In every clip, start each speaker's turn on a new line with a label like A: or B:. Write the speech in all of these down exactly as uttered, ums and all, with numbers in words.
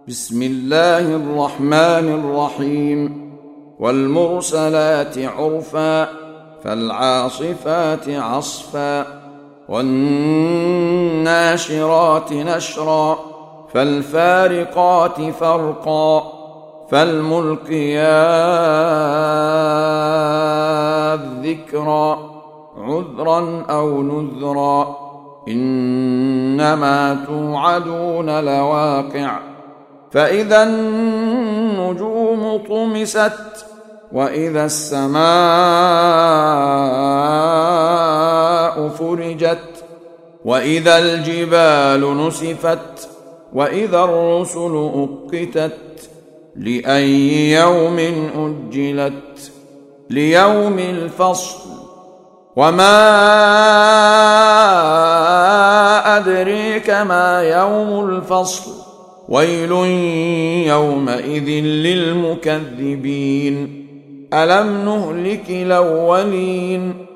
A: بسم الله الرحمن الرحيم والمرسلات عرفا فالعاصفات عصفا والناشرات نشرا فالفارقات فرقا فالملقيات ذكرا عذرا أو نذرا إنما توعدون لواقع فإذا النجوم طمست وإذا السماء فرجت وإذا الجبال نسفت وإذا الرسل أقتت لأي يوم أجلت ليوم الفصل وما أدريك ما يوم الفصل ويل يومئذ للمكذبين ألم نهلك الأولين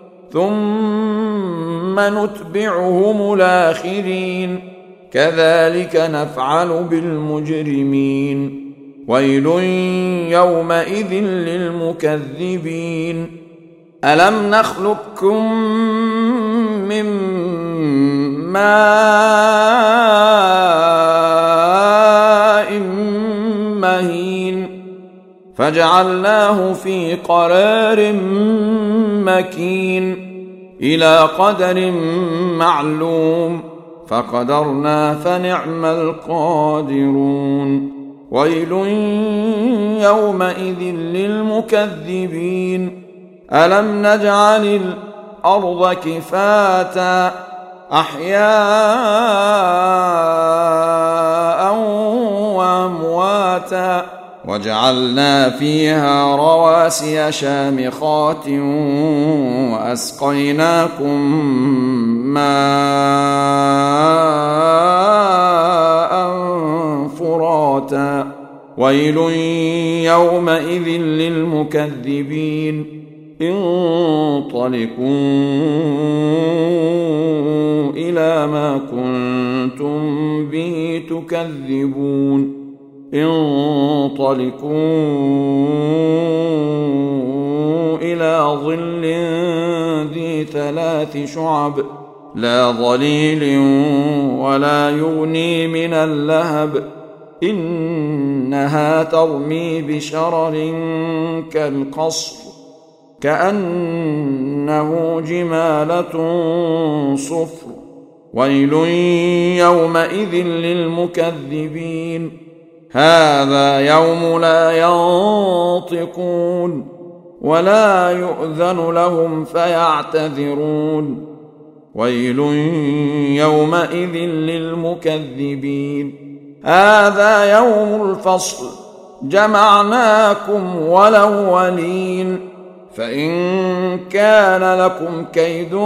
A: ثم نتبعهم الآخرين كذلك نفعل بالمجرمين ويل يومئذ للمكذبين ألم نخلقكم من ماء مهين فجعلناه في قرار مكين إلى قدر معلوم فقدرنا فنعم القادرون ويل يومئذ للمكذبين ألم نجعل الأرض كفاتا أحياء وأمواتا وجعلنا فيها رواسي شامخات وأسقيناكم ماء فراتا ويل يومئذ للمكذبين انطلقوا إلى ما كنتم به تكذبون انطلقوا إلى ظل ذي ثلاث شعب لا ظليل ولا يغني من اللهب إنها ترمي بشرر كالقصر كأنه جمالة صفر ويل يومئذ للمكذبين هذا يوم لا ينطقون ولا يؤذن لهم فيعتذرون ويل يومئذ للمكذبين هذا يوم الفصل جمعناكم والأولين فإن كان لكم كيد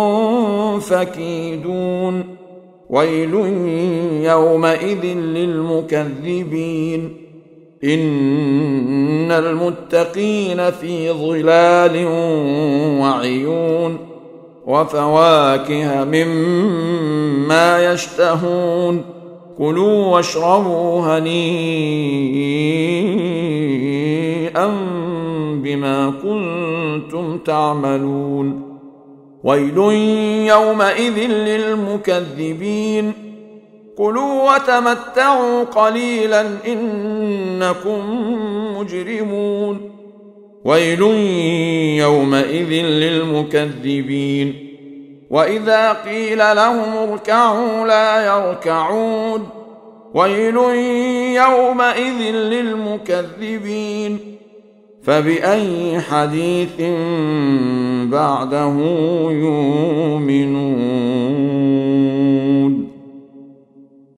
A: فكيدون ويل يومئذ للمكذبين إن المتقين في ظلال وعيون وفواكه مما يشتهون كلوا واشربوا هنيئا بما كنتم تعملون ويل يومئذ للمكذبين كلوا وتمتعوا قليلا إنكم مجرمون ويل يومئذ للمكذبين وإذا قيل لهم اركعوا لا يركعون ويل يومئذ للمكذبين فبأي حديث بعده يؤمنون